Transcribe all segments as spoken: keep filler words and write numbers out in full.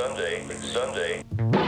Sunday, Sunday.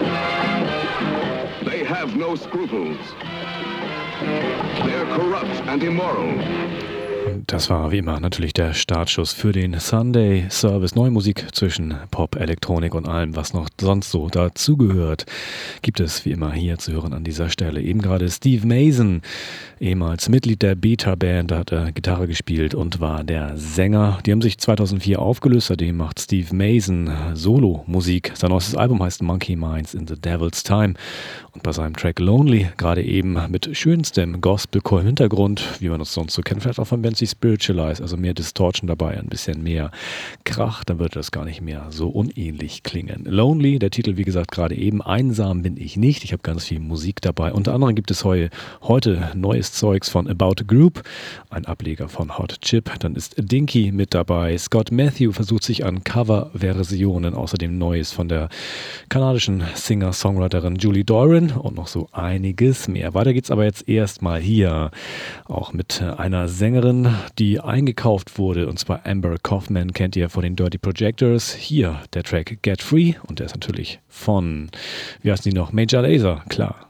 They have no scruples. They're corrupt and immoral. Das war wie immer natürlich der Startschuss für den Sunday Service. Neue Musik zwischen Pop, Elektronik und allem, was noch sonst so dazugehört, gibt es wie immer hier zu hören an dieser Stelle. Eben gerade Steve Mason, ehemals Mitglied der Beta-Band, da hat er Gitarre gespielt und war der Sänger. Die haben sich zweitausendvier aufgelöst, seitdem macht Steve Mason Solo-Musik. Sein neuestes Album heißt Monkey Minds in the Devil's Time. Und bei seinem Track Lonely, gerade eben mit schönstem Gospelchor im Hintergrund, wie man das sonst so kennt, vielleicht auch von Bands wie Spiritualize, also mehr Distortion dabei, ein bisschen mehr Krach, dann wird das gar nicht mehr so unähnlich klingen. Lonely, der Titel wie gesagt gerade eben, einsam bin ich nicht, ich habe ganz viel Musik dabei. Unter anderem gibt es heu, heute neues Zeugs von About a Group, ein Ableger von Hot Chip, dann ist Dinky mit dabei, Scott Matthew versucht sich an Coverversionen, außerdem Neues von der kanadischen Singer-Songwriterin Julie Doran und noch so einiges mehr. Weiter geht's aber jetzt erstmal hier auch mit einer Sängerin, die eingekauft wurde, und zwar Amber Kaufman, kennt ihr von den Dirty Projectors. Hier der Track Get Free und der ist natürlich von, wie heißen die noch, Major Lazer, klar.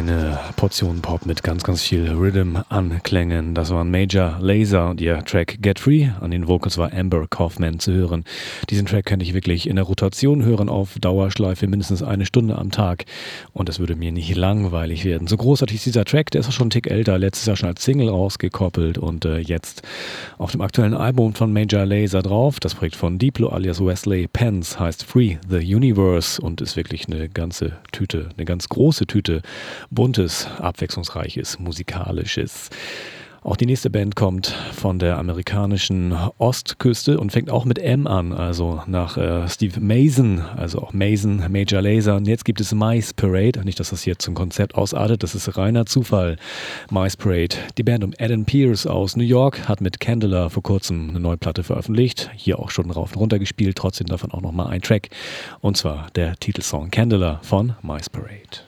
Eine Portion Pop mit ganz, ganz viel Rhythm-Anklängen. Das waren Major Lazer und ihr Track Get Free. An den Vocals war Amber Kaufman zu hören. Diesen Track könnte ich wirklich in der Rotation hören, auf Dauerschleife mindestens eine Stunde am Tag. Und es würde mir nicht langweilig werden. So großartig ist dieser Track, der ist auch schon einen Tick älter. Letztes Jahr schon als Single rausgekoppelt und äh, jetzt auf dem aktuellen Album von Major Lazer drauf. Das Projekt von Diplo alias Wesley Pence heißt Free the Universe und ist wirklich eine ganze Tüte, eine ganz große Tüte buntes, abwechslungsreiches, musikalisches. Auch die nächste Band kommt von der amerikanischen Ostküste und fängt auch mit M an, also nach äh, Steve Mason, also auch Mason, Major Lazer. Und jetzt gibt es Mice Parade, nicht, dass das hier zum Konzept ausartet, das ist reiner Zufall. Mice Parade, die Band um Adam Pearce aus New York, hat mit Candela vor kurzem eine neue Platte veröffentlicht, hier auch schon rauf und runter gespielt, trotzdem davon auch nochmal ein Track, und zwar der Titelsong Candela von Mice Parade.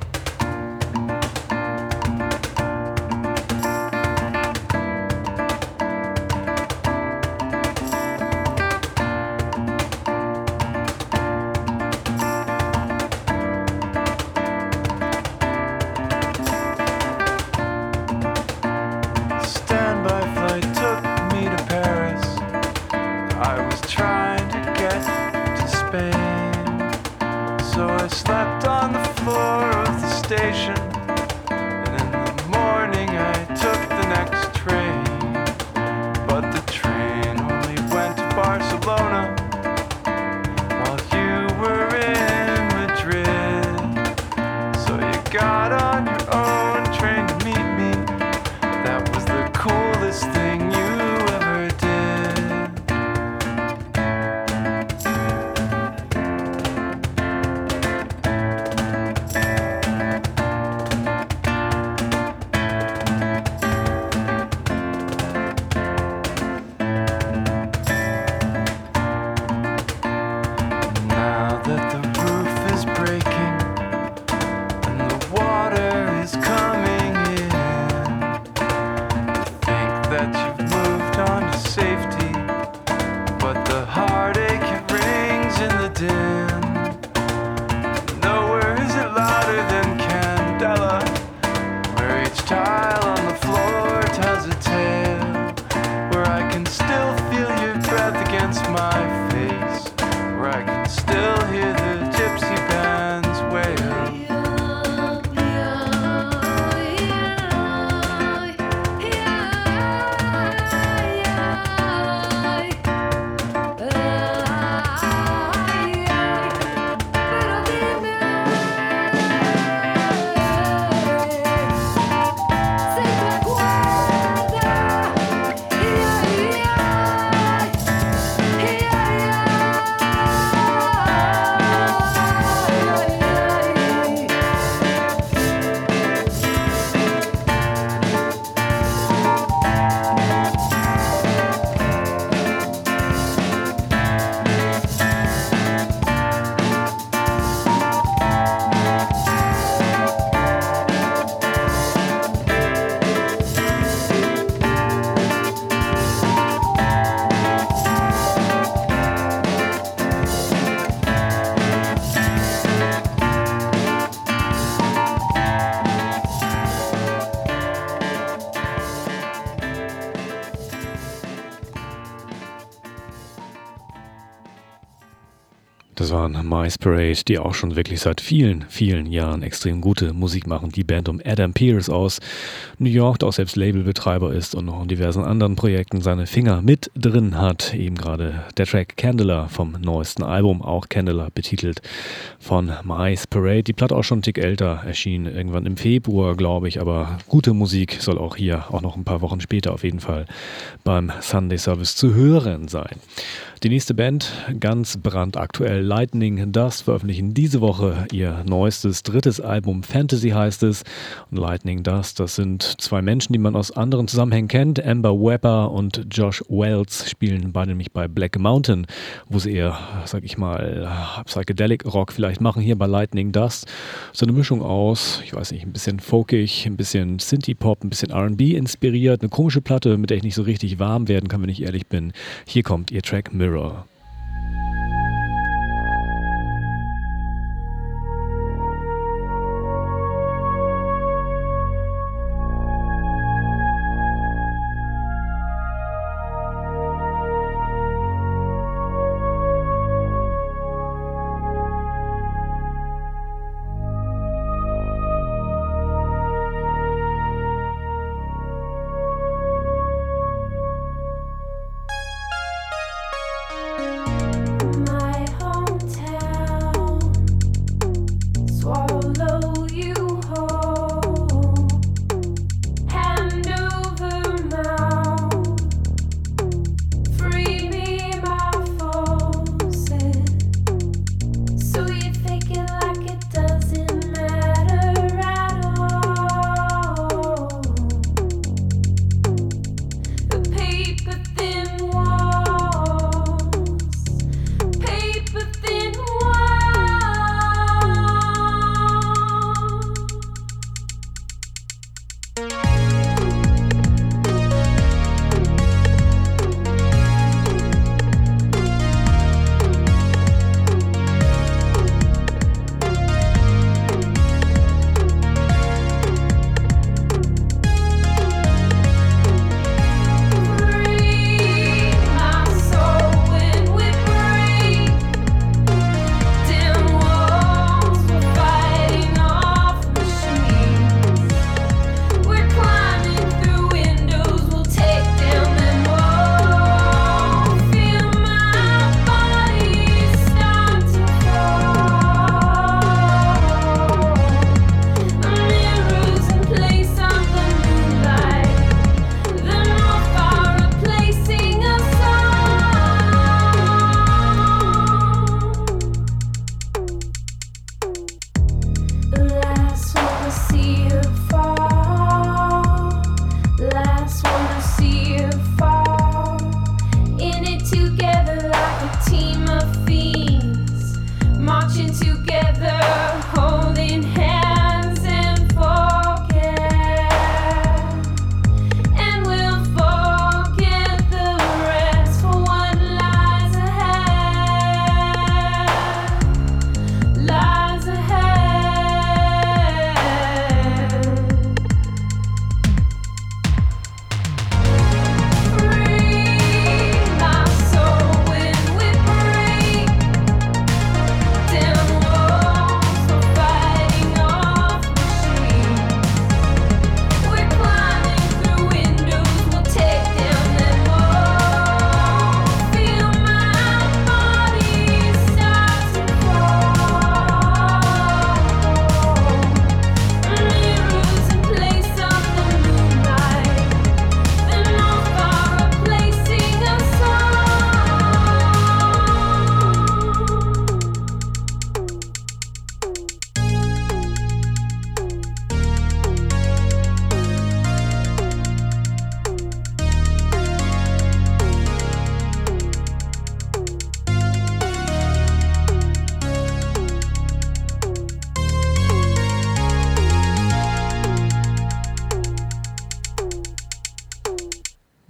Das waren Mice Parade, die auch schon wirklich seit vielen, vielen Jahren extrem gute Musik machen. Die Band um Adam Pearce aus New York, der auch selbst Labelbetreiber ist und noch in diversen anderen Projekten seine Finger mit drin hat. Eben gerade der Track Candela vom neuesten Album, auch Candela betitelt, von Mice Parade. Die Platte auch schon einen Tick älter, erschien irgendwann im Februar, glaube ich, aber gute Musik soll auch hier, auch noch ein paar Wochen später auf jeden Fall beim Sunday Service zu hören sein. Die nächste Band, ganz brandaktuell, Lightning Dust, veröffentlichen diese Woche ihr neuestes, drittes Album, Fantasy heißt es. Und Lightning Dust, das sind zwei Menschen, die man aus anderen Zusammenhängen kennt. Amber Webber und Josh Wells spielen beide nämlich bei Black Mountain, wo sie eher, sag ich mal, Psychedelic Rock vielleicht machen. Hier bei Lightning Dust so eine Mischung aus, ich weiß nicht, ein bisschen folkig, ein bisschen Synthie-Pop, ein bisschen R and B inspiriert. Eine komische Platte, mit der ich nicht so richtig warm werden kann, wenn ich ehrlich bin. Hier kommt ihr Track Mirror.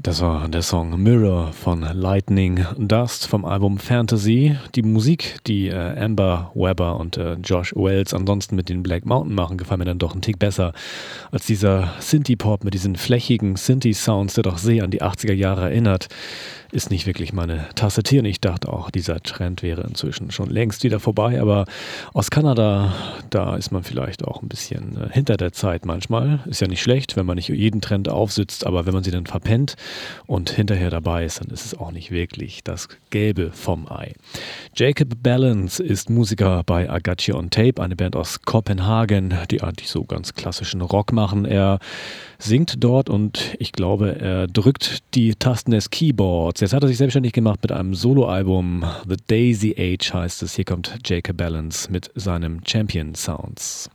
Das war der Song Mirror von Lightning Dust vom Album Fantasy. Die Musik, die äh, Amber Webber und äh, Josh Wells ansonsten mit den Black Mountain machen, gefallen mir dann doch einen Tick besser als dieser Synthie-Pop mit diesen flächigen Synthie-Sounds, der doch sehr an die achtziger Jahre erinnert. Ist nicht wirklich meine Tasse Tee. Und ich dachte auch, dieser Trend wäre inzwischen schon längst wieder vorbei. Aber aus Kanada, da ist man vielleicht auch ein bisschen äh, hinter der Zeit manchmal. Ist ja nicht schlecht, wenn man nicht jeden Trend aufsitzt, aber wenn man sie dann verpennt und hinterher dabei ist, dann ist es auch nicht wirklich das Gelbe vom Ei. Jacob Balance ist Musiker bei Agache on Tape, eine Band aus Kopenhagen, die eigentlich so ganz klassischen Rock machen. Er singt dort und ich glaube, er drückt die Tasten des Keyboards. Jetzt hat er sich selbstständig gemacht mit einem Soloalbum. The Daisy Age heißt es. Hier kommt Jacob Balance mit seinem Champion Sounds.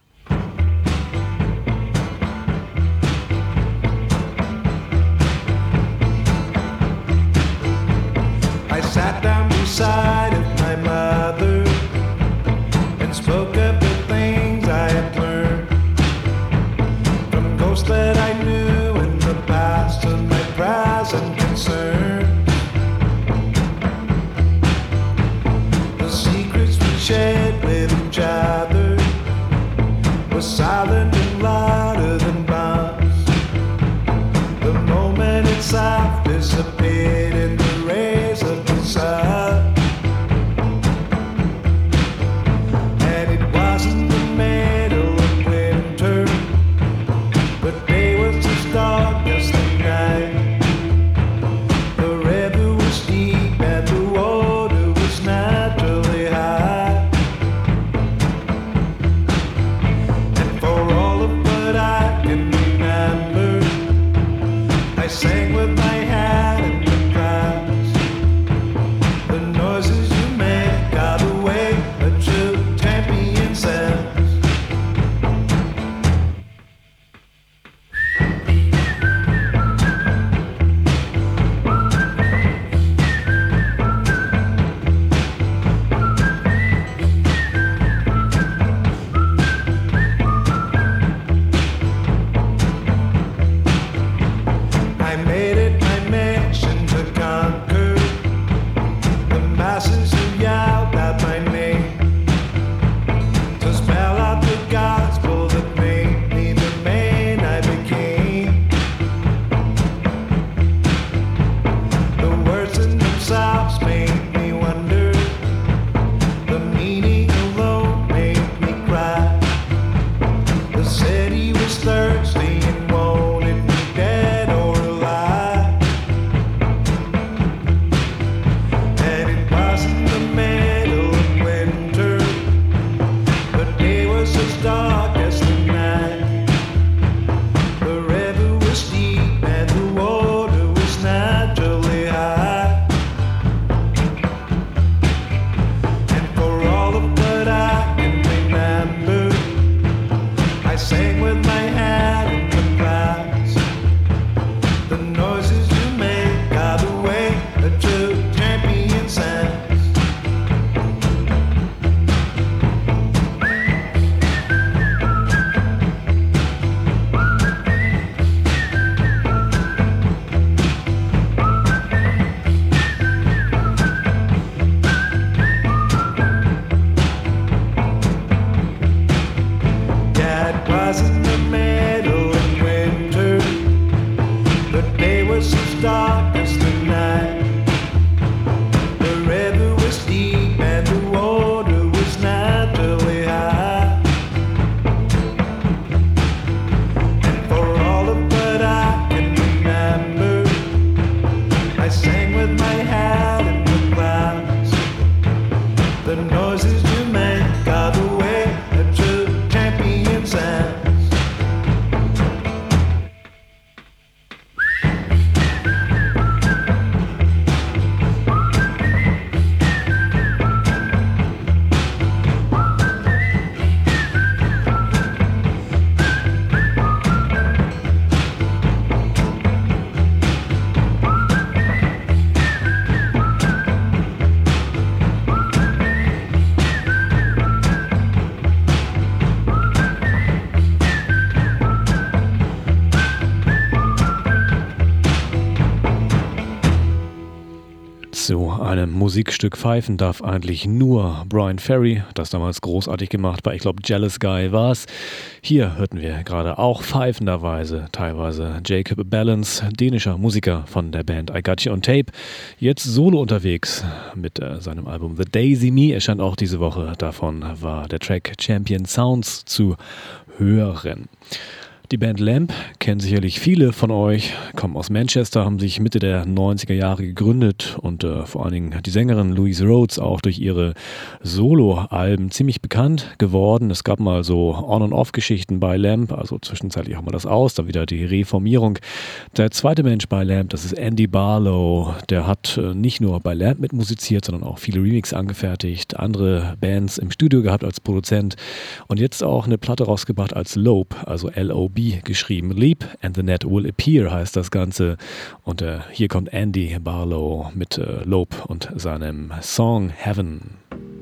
I sat down beside of my mother and spoke of the things I had learned from ghosts that I knew in the past and my present concerns. The secrets we shared with each other were silent and louder than bombs. The moment itself disappeared in the rays of the sun. And it wasn't the middle of winter, but day was as dark as the night. The river was deep and the water was naturally high. And for all of what I can remember, I sang with my hand in the clouds. The noises you make are the way a true champion sounds. I made it my mission to conquer the masses who yelled out my name, to spell out the gospel that made me the man I became. The words in themselves made me wonder, the meaning alone made me cry. The city was thirsty and wanted me dead or alive. And it wasn't the middle of winter, the day was as dark as the night. The river was deep and the water was naturally high. And for all of what I can remember, I sang with my hand in the clouds. The noises you make are the way a true champion sounds. Yeah, it wasn't the middle of winter, the day was as dark as the night. The river was deep and the water was naturally high. And for all of what I can remember, I sang with my hand in the clouds. The noises you make are the way a true champion sounds. zu einem Musikstück pfeifen darf eigentlich nur Brian Ferry, das damals großartig gemacht bei, ich glaube, Jealous Guy war es. Hier hörten wir gerade auch pfeifenderweise teilweise Jacob Balance, dänischer Musiker von der Band I Got You on Tape, jetzt solo unterwegs mit äh, seinem Album The Daisy Me, erscheint auch diese Woche. Davon war der Track Champion Sounds zu hören. Die Band Lamp kennen sicherlich viele von euch, kommen aus Manchester, haben sich Mitte der neunziger Jahre gegründet und äh, vor allen Dingen die Sängerin Louise Rhodes auch durch ihre Solo-Alben ziemlich bekannt geworden. Es gab mal so On- und Off-Geschichten bei Lamp, also zwischenzeitlich auch mal das Aus, dann wieder die Reformierung. Der zweite Mensch bei Lamp, das ist Andy Barlow, der hat äh, nicht nur bei Lamp mitmusiziert, sondern auch viele Remixes angefertigt, andere Bands im Studio gehabt als Produzent und jetzt auch eine Platte rausgebracht als Lope, also L O B geschrieben. Leap and the Net Will Appear heißt das Ganze. Und äh, hier kommt Andy Barlow mit äh, Lope und seinem Song Heaven.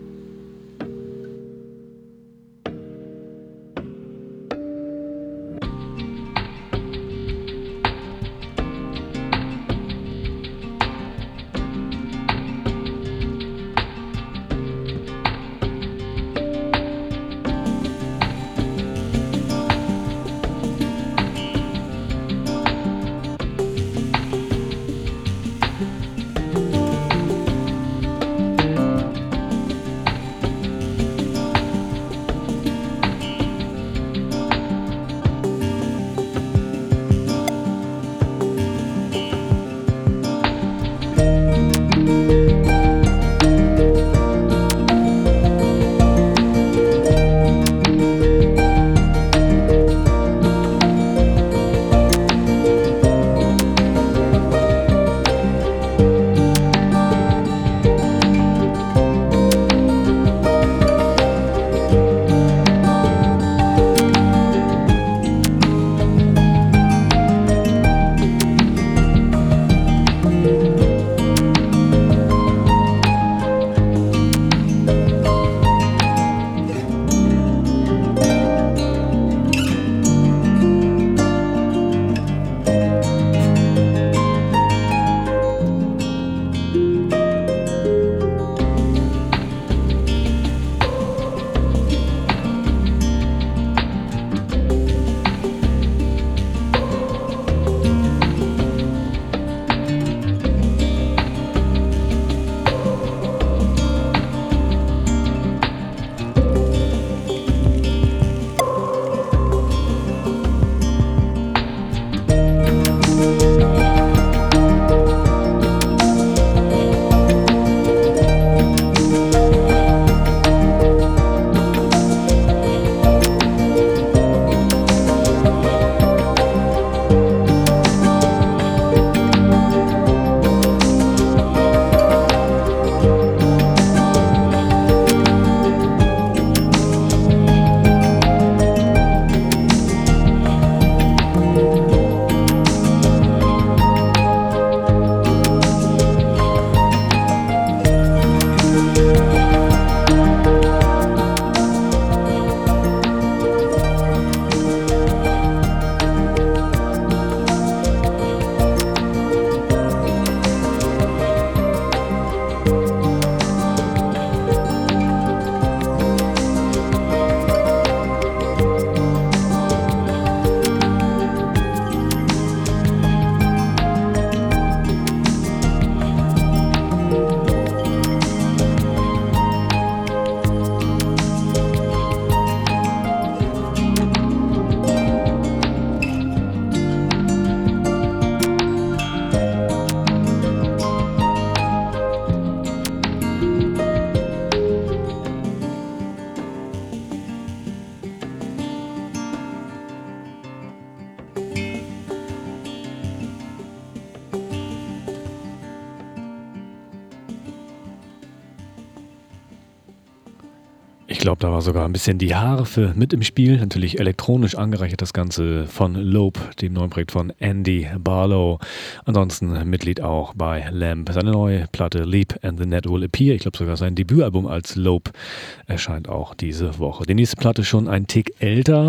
Ich glaube, da war sogar ein bisschen die Harfe mit im Spiel. Natürlich elektronisch angereichert das Ganze von Lope, dem neuen Projekt von Andy Barlow. Ansonsten Mitglied auch bei Lamp. Seine neue Platte Leap and the Net Will Appear. Ich glaube sogar sein Debütalbum als Lope erscheint auch diese Woche. Die nächste Platte schon ein Tick älter,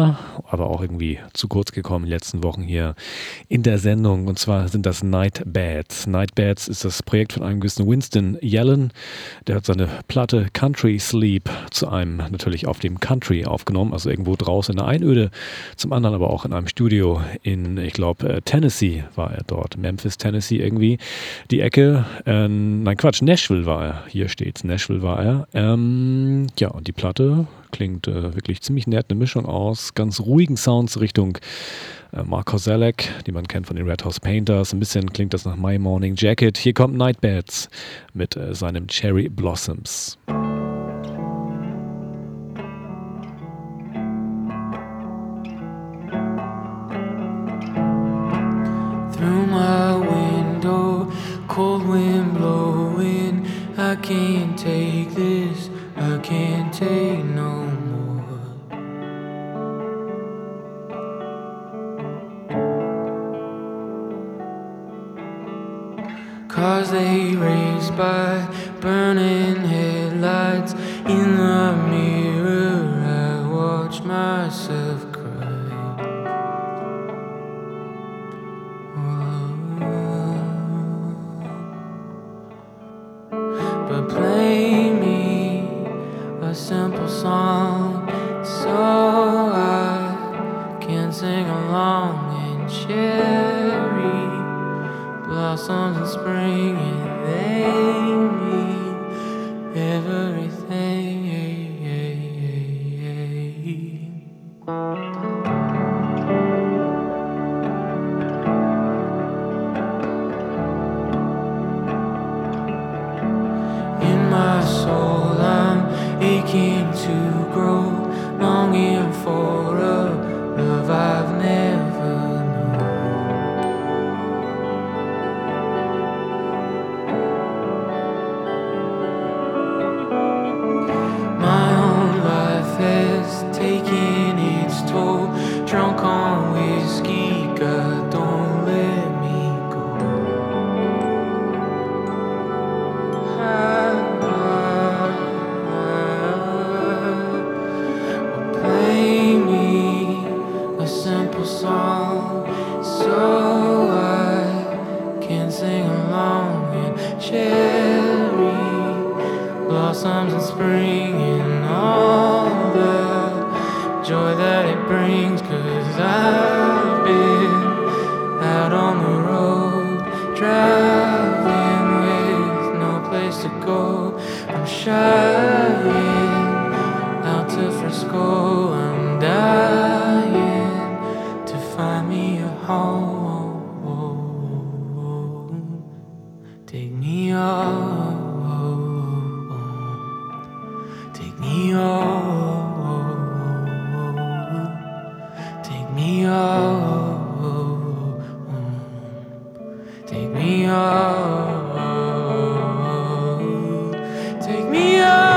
aber auch irgendwie zu kurz gekommen in den letzten Wochen hier in der Sendung. Und zwar sind das Nightbats. Nightbats ist das Projekt von einem gewissen Winston Yellen. Der hat seine Platte Country Sleep zu einem natürlich auf dem Country aufgenommen, also irgendwo draußen in der Einöde, zum anderen aber auch in einem Studio in, ich glaube, Tennessee war er dort, Memphis, Tennessee irgendwie, die Ecke, äh, nein Quatsch, Nashville war er, hier steht's, Nashville war er. Ähm, ja, und die Platte klingt äh, wirklich ziemlich nett, eine Mischung aus ganz ruhigen Sounds Richtung äh, Mark Kozelek, die man kennt von den Red House Painters. Ein bisschen klingt das nach My Morning Jacket. Hier kommt Nightbats mit äh, seinem Cherry Blossoms. Through my window, cold wind blowing, I can't take this, I can't take no more. Cars they race by, burning headlights. In the mirror I watch myself cry. But play me a simple song so I can sing along. And cherry blossoms in spring, and they mean everything. My soul, I'm aching to grow, longing for a love I've never known. My own life has taken its toll, drunk on whiskey, God don't let me go. I song so I can sing along. And cherry blossoms in spring, and all the joy that it brings. 'Cause I've been out on the road, driving with no place to go. I'm shying out to Frisco, I'm dying to find me a home. Take me home, take me home, take me home, take me home, take me home.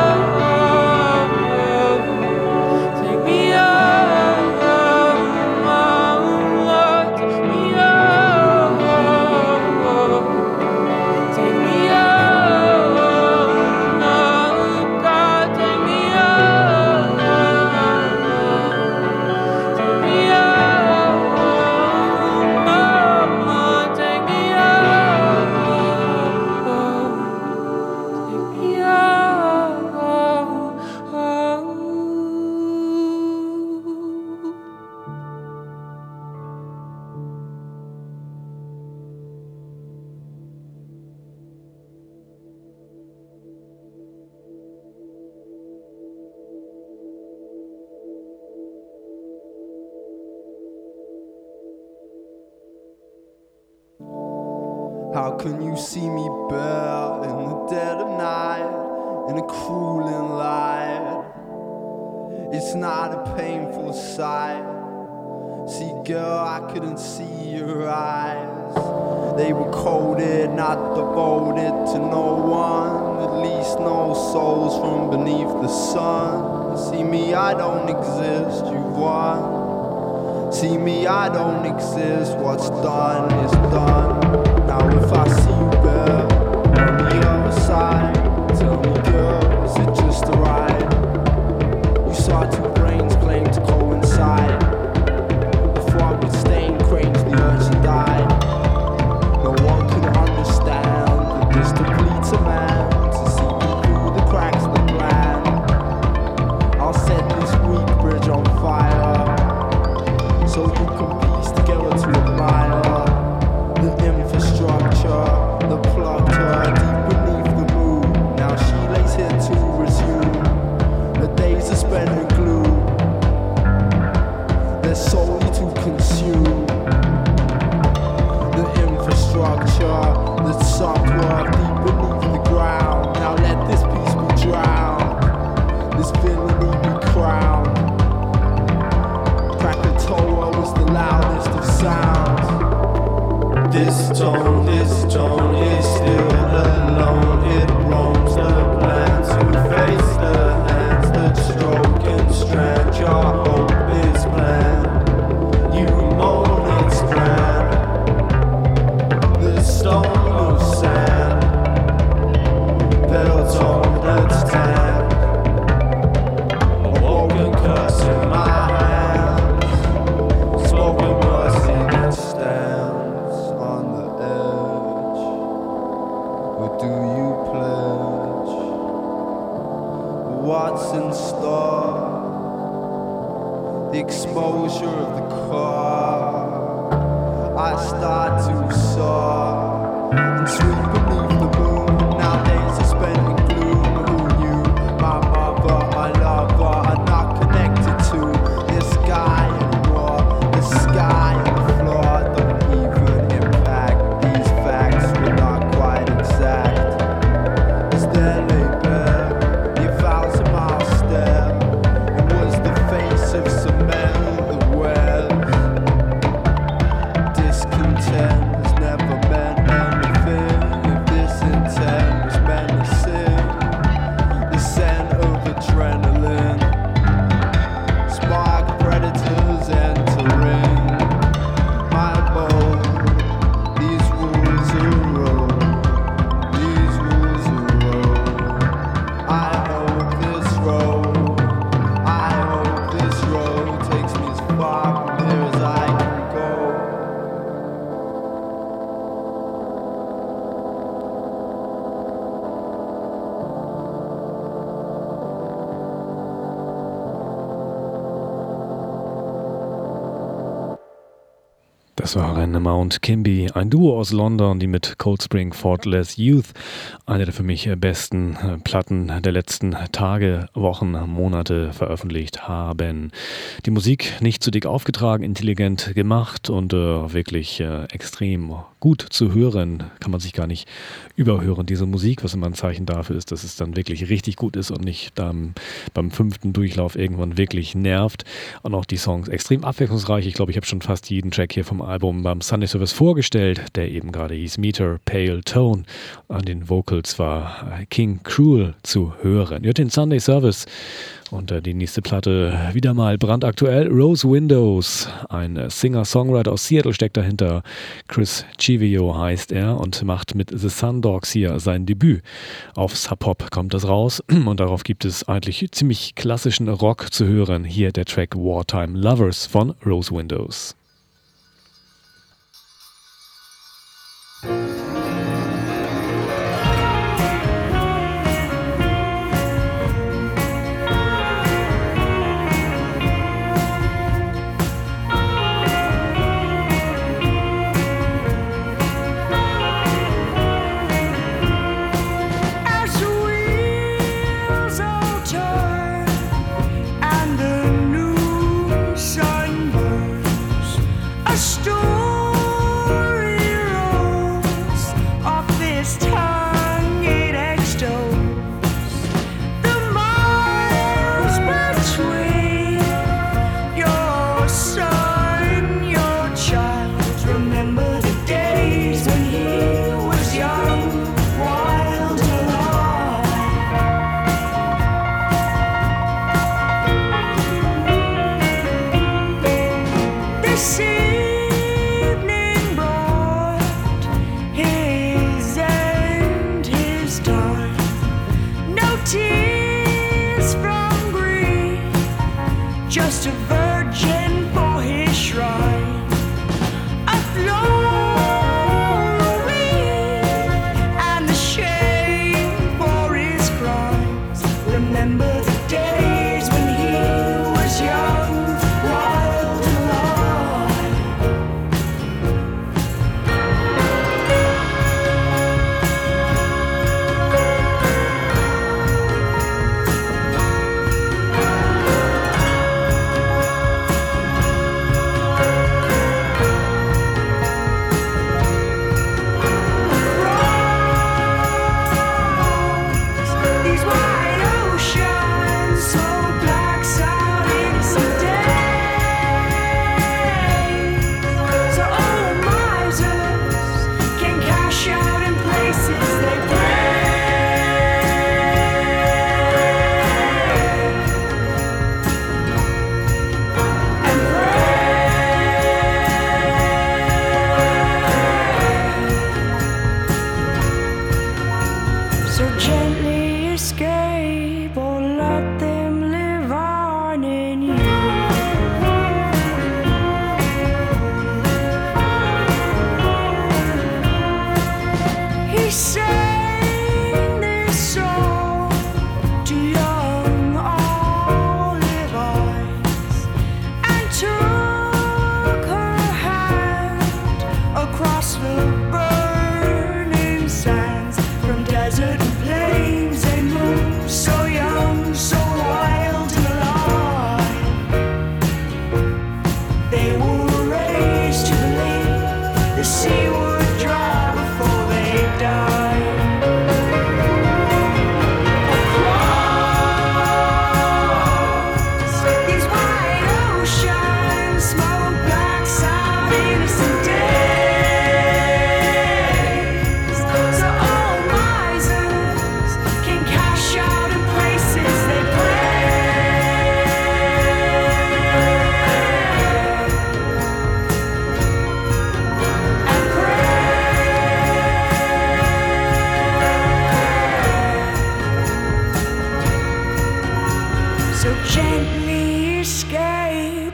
How can you see me bare in the dead of night, in a crueling light? It's not a painful sight. See, girl, I couldn't see your eyes. They were coded, not devoted to no one, at least no souls from beneath the sun. See me, I don't exist, you've won. See me, I don't exist, what's done is done. Now if I see you there on the other side, tell me, girl, is it just a ride? You saw two brains claim to coincide. the exposure of the car. I start to soar and sweep beneath the moon. Nowadays I spend in gloom. Who knew my mother, my lover are not connected to this guy anymore? The sky and the floor don't even impact. These facts were not quite exact. As there lay bare the thousand mile stare, it was the face of cement that wears. Discontent has never meant anything. If this intent was menacing, the scent of adrenaline spark predators entering my bowl. These rules are wrong. These rules are wrong. I hope this road, I hope this road takes me as far from here as I can go. Das waren Mount Kimby, ein Duo aus London, die mit Cold Spring Faultless Youth eine der für mich besten Platten der letzten Tage, Wochen, Monate veröffentlicht haben. Die Musik nicht zu dick aufgetragen, intelligent gemacht und äh, wirklich äh, extrem gut zu hören. Kann man sich gar nicht überhören, diese Musik, was immer ein Zeichen dafür ist, dass es dann wirklich richtig gut ist und nicht dann beim fünften Durchlauf irgendwann wirklich nervt. Und auch die Songs extrem abwechslungsreich. Ich glaube, ich habe schon fast jeden Track hier vom Album beim Sunday Service vorgestellt, der eben gerade hieß Meter, Pale Tone. An den Vocals war King Cruel zu hören. Ihr hört den Sunday Service und äh, die nächste Platte wieder mal brandaktuell. Rose Windows, ein Singer-Songwriter aus Seattle steckt dahinter. Chris Chivio heißt er und macht mit The Sun Dogs hier sein Debüt. Auf Sub Pop kommt das raus und darauf gibt es eigentlich ziemlich klassischen Rock zu hören. Hier der Track Wartime Lovers von Rose Windows.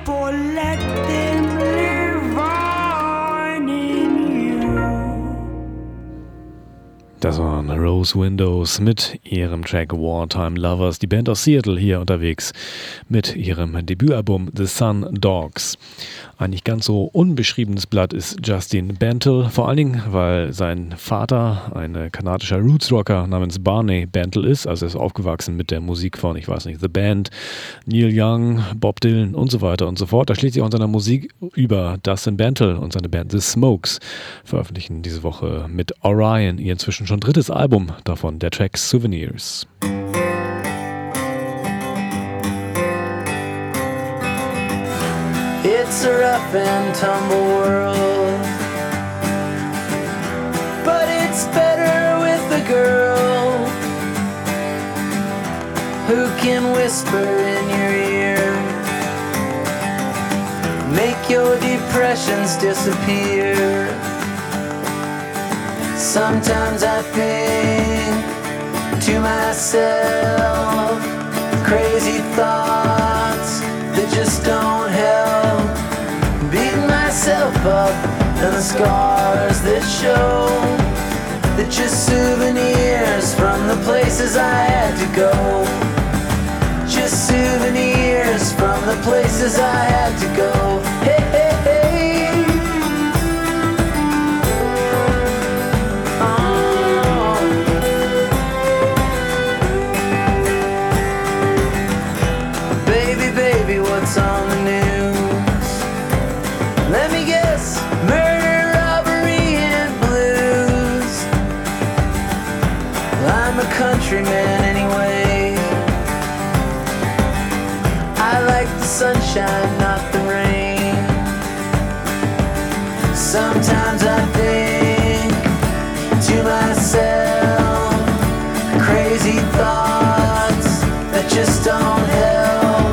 people, let them live on in you. Das waren Rose Windows mit ihrem Track Wartime Lovers, die Band aus Seattle hier unterwegs mit ihrem Debütalbum The Sun Dogs. Ein nicht ganz so unbeschriebenes Blatt ist Justin Bantle, vor allen Dingen, weil sein Vater ein kanadischer Roots-Rocker namens Barney Bantle ist, also er ist aufgewachsen mit der Musik von, ich weiß nicht, The Band, Neil Young, Bob Dylan und so weiter und so fort. Da schlägt sich auch in seiner Musik über. Justin Bantle und seine Band The Smokes veröffentlichen diese Woche mit Orion ihr inzwischen schon drittes Album, davon der Track Souvenirs. It's a rough and tumble world, but it's better with a girl who can whisper in your ear, make your depressions disappear. Sometimes I think to myself crazy thoughts that just don't help. Beating myself up and the scars that show that just souvenirs from the places I had to go. Just souvenirs from the places I had to go. Hey, hey, hey. What's on the news? Let me guess, murder, robbery, and blues. Well, I'm a countryman anyway. I like the sunshine, not the rain. Sometimes I think to myself crazy thoughts that just don't help.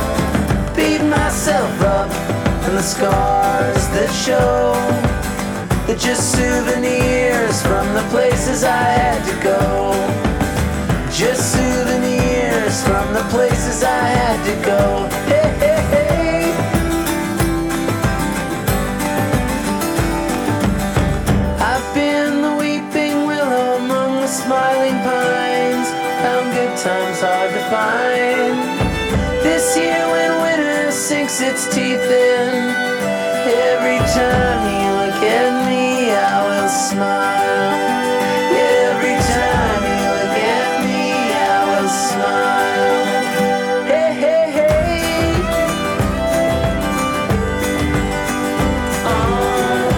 Myself up and the scars that show that just souvenirs from the places I had to go. Just souvenirs from the places I had to go. Hey, hey, hey. I've been the weeping willow among the smiling pines. Found good times hard to find. This year when winter sinks its teeth in, every time you look at me I will smile. Every time you look at me I will smile. Hey, hey, hey. Oh.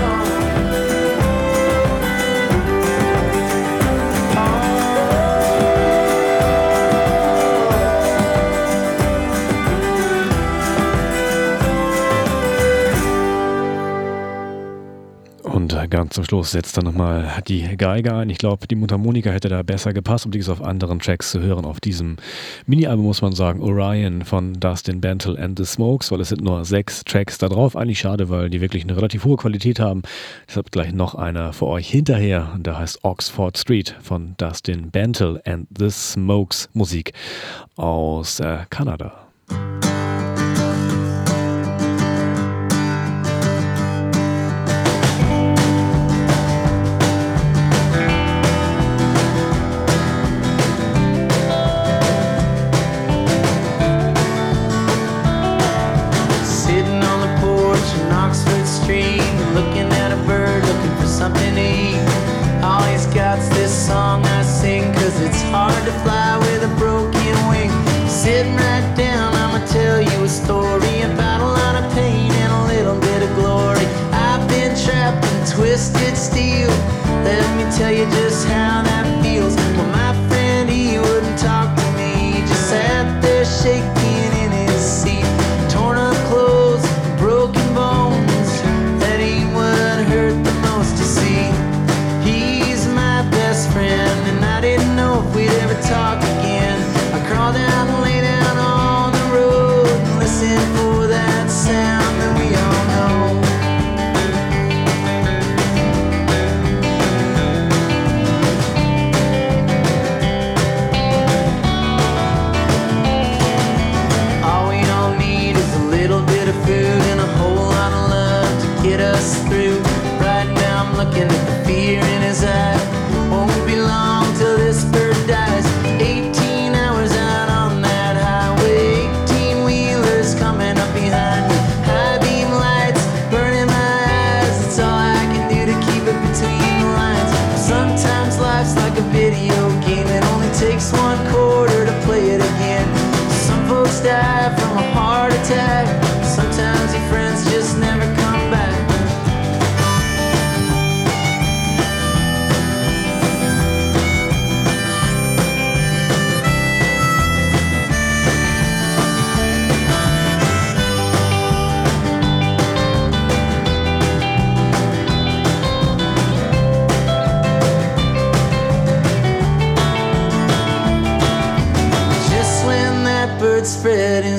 Und ganz zum Schluss setzt dann nochmal die Geige ein. Ich glaube, die Mundharmonika hätte da besser gepasst, um dies auf anderen Tracks zu hören. Auf diesem Mini-Album muss man sagen, Orion von Justin Bantle and the Smokes, weil es sind nur sechs Tracks da drauf. Eigentlich schade, weil die wirklich eine relativ hohe Qualität haben. Deshalb gleich noch einer für euch hinterher. Der heißt Oxford Street von Justin Bantle and the Smokes. Musik aus äh, Kanada. Something to eat. All he's got's this song I sing, 'cause it's hard to fly with a broken wing. Sitting right down, I'ma tell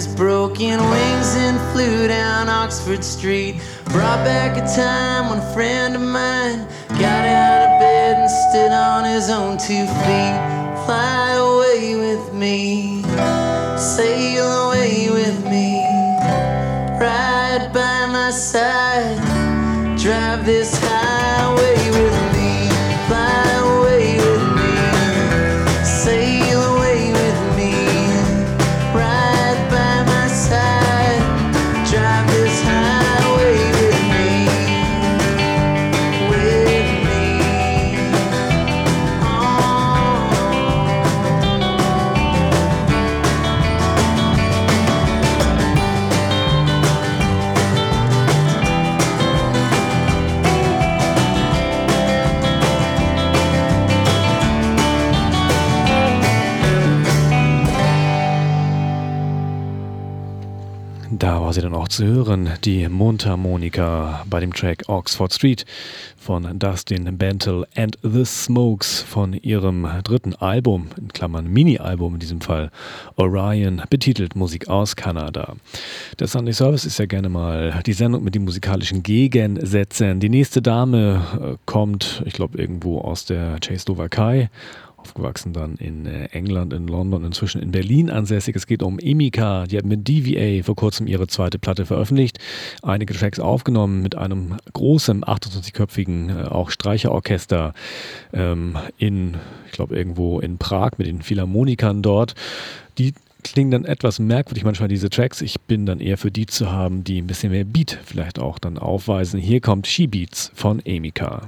his broken wings and flew down Oxford Street. Brought back a time when a friend of mine got out of bed and stood on his own two feet. Fly away with me, sail away with me, ride by my side, drive this highway with me, fly away with me, sail away with me, ride by my side, drive this highway with me, with me. Da war sie dann auch zu hören, die Mundharmonika bei dem Track Oxford Street von Dustin Bantle and the Smokes von ihrem dritten Album, in Klammern Mini-Album in diesem Fall, Orion, betitelt Musik aus Kanada. Der Sunday Service ist ja gerne mal die Sendung mit den musikalischen Gegensätzen. Die nächste Dame äh, kommt, ich glaube, irgendwo aus der Tschechoslowakei, aufgewachsen dann in England, in London, inzwischen in Berlin ansässig. Es geht um Emika, die hat mit D V A vor kurzem ihre zweite Platte veröffentlicht, einige Tracks aufgenommen mit einem großen achtundzwanzigköpfigen äh, auch Streicherorchester ähm, in, ich glaube irgendwo in Prag mit den Philharmonikern dort. Die klingen dann etwas merkwürdig manchmal, diese Tracks. Ich bin dann eher für die zu haben, die ein bisschen mehr Beat vielleicht auch dann aufweisen. Hier kommt She Beats von Emika.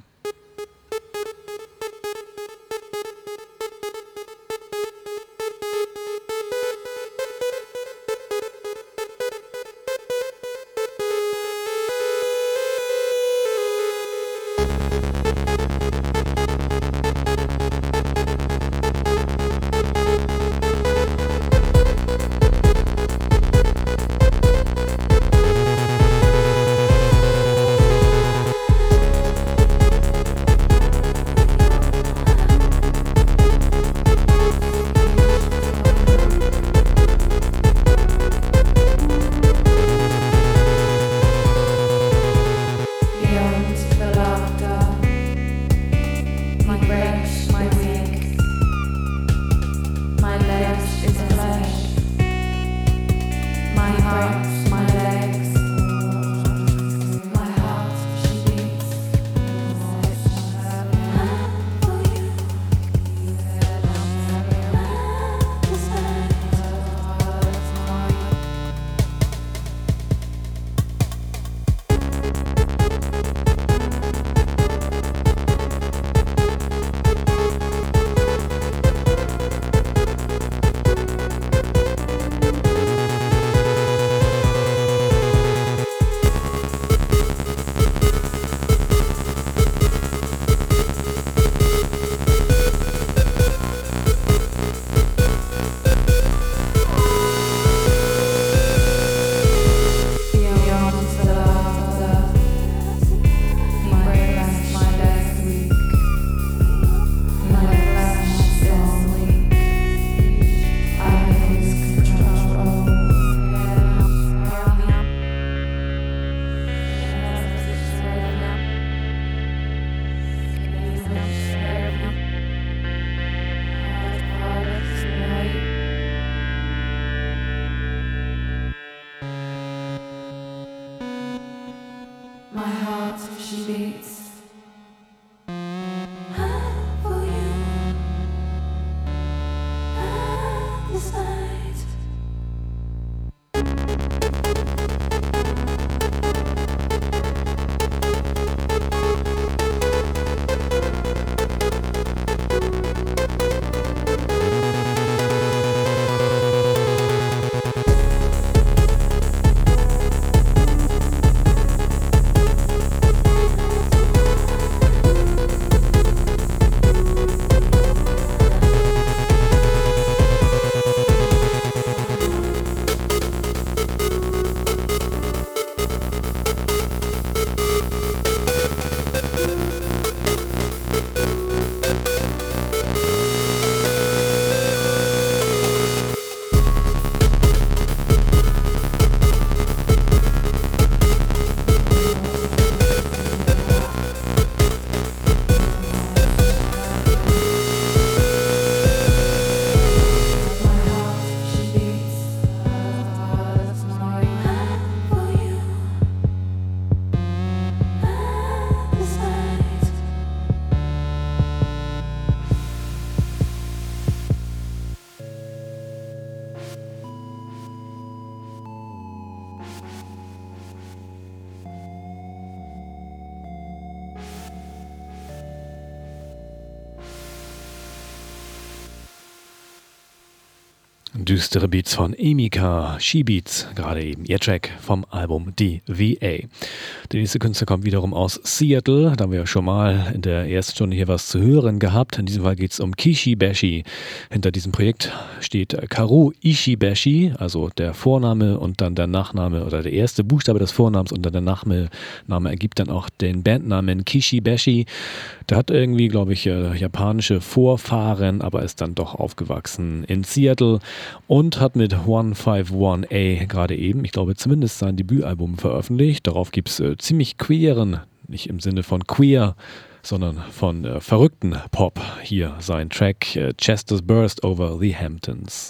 düstere Beats von Emika, She Beats, gerade eben ihr Track vom Album D V A. Der nächste Künstler kommt wiederum aus Seattle, da haben wir ja schon mal in der ersten Stunde hier was zu hören gehabt. In diesem Fall geht es um Kishibashi. Hinter diesem Projekt steht Karu Ishibashi, also der Vorname und dann der Nachname oder der erste Buchstabe des Vornamens und dann der Nachname Name ergibt dann auch den Bandnamen Kishibashi. Der hat irgendwie, glaube ich, äh, japanische Vorfahren, aber ist dann doch aufgewachsen in Seattle und hat mit hunderteinundfünfzig A gerade eben, ich glaube zumindest sein Debütalbum veröffentlicht. Darauf gibt es äh, ziemlich queeren, nicht im Sinne von queer, sondern von äh, verrückten Pop. Hier sein Track äh, Chester's Burst Over the Hamptons.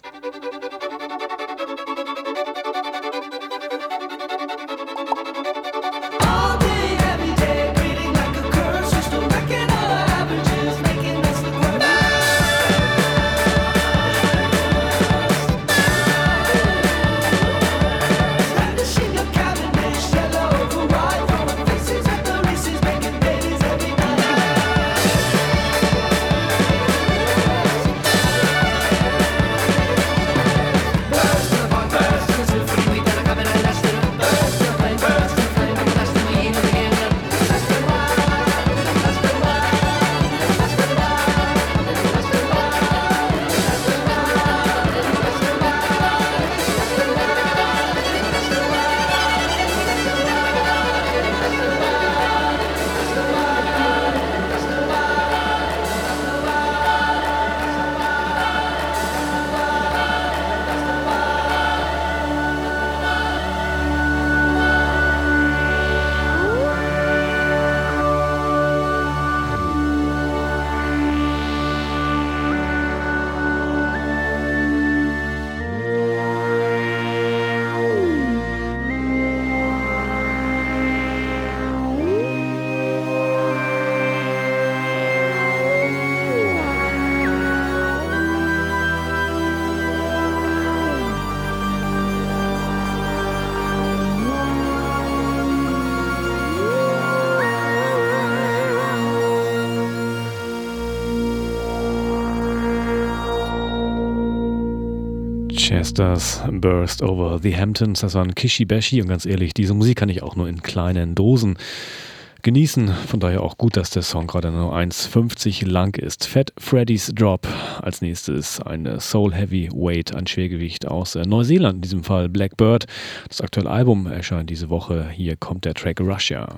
Chester's Burst Over the Hamptons, das war ein Kishibashi und ganz ehrlich, diese Musik kann ich auch nur in kleinen Dosen genießen, von daher auch gut, dass der Song gerade nur eins fünfzig lang ist. Fat Freddy's Drop als nächstes, eine Soul Heavyweight, ein Schwergewicht aus Neuseeland, in diesem Fall Blackbird. Das aktuelle Album erscheint diese Woche, hier kommt der Track Russia.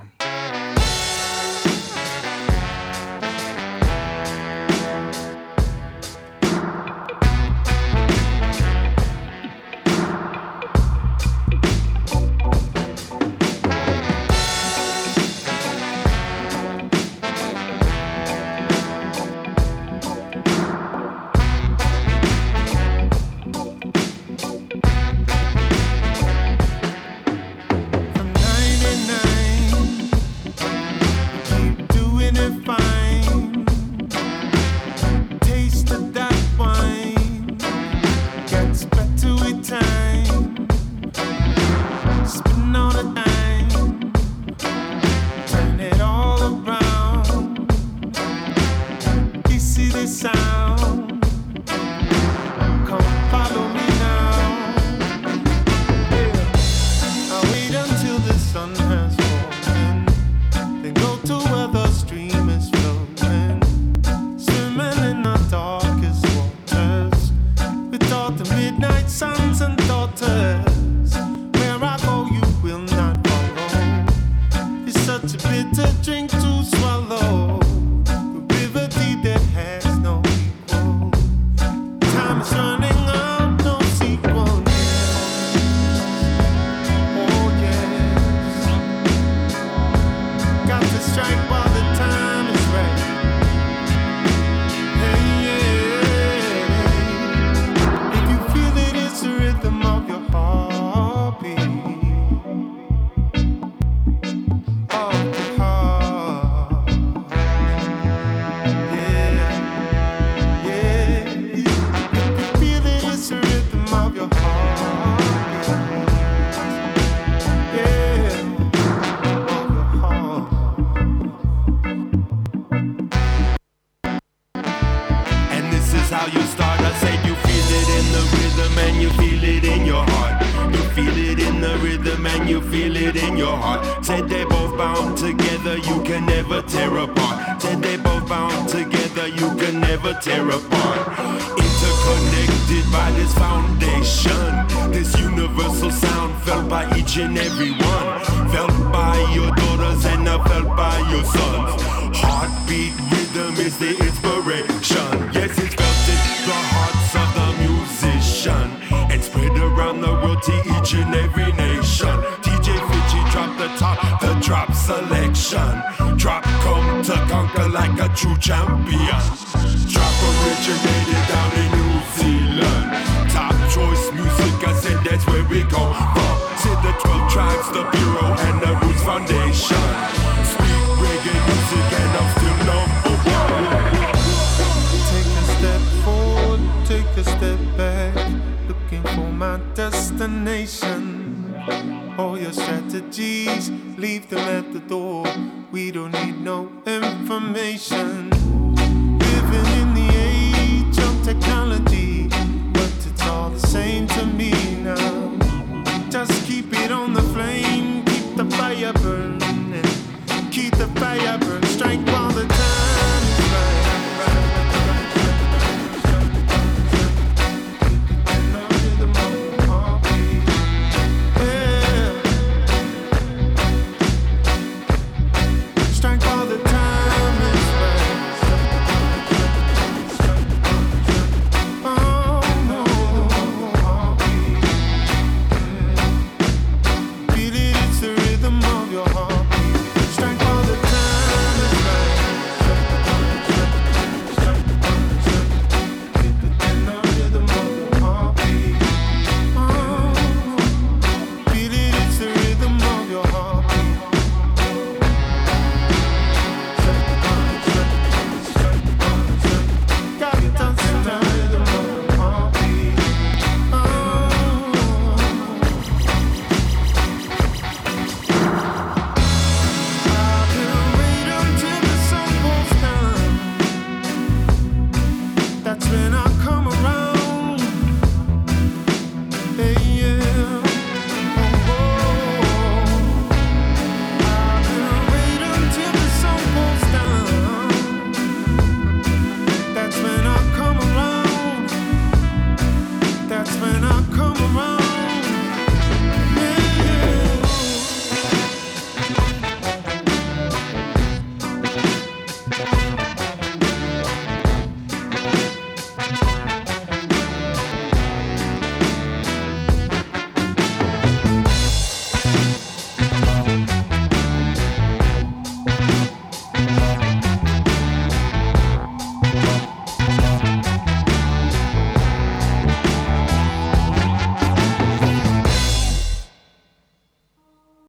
ninety-nine feel it in your heart. Said they both bound together, you can never tear apart. Said they both bound together, you can never tear apart. Interconnected by this foundation, this universal sound felt by each and every one. Felt by your daughters and now felt by your sons. Heartbeat rhythm is the inspiration. Yes, it's felt in the hearts of the musician and spread around the world to each and every nation. D J Fitchy drop the top, the drop selection. Drop come to conquer like a true champion. Drop originated down in New Zealand. Top choice music, I said that's where we go from. Said the twelve tribes, the Bureau and the Roots Foundation. Speak reggae music and I'm still number one. Take a step forward, take a step back, looking for my destination. All your strategies, leave them at the door. We don't need no information. Living in the age of technology, but it's all the same to me now. Just keep it on the flame, keep the fire burning, keep the fire burning, strike.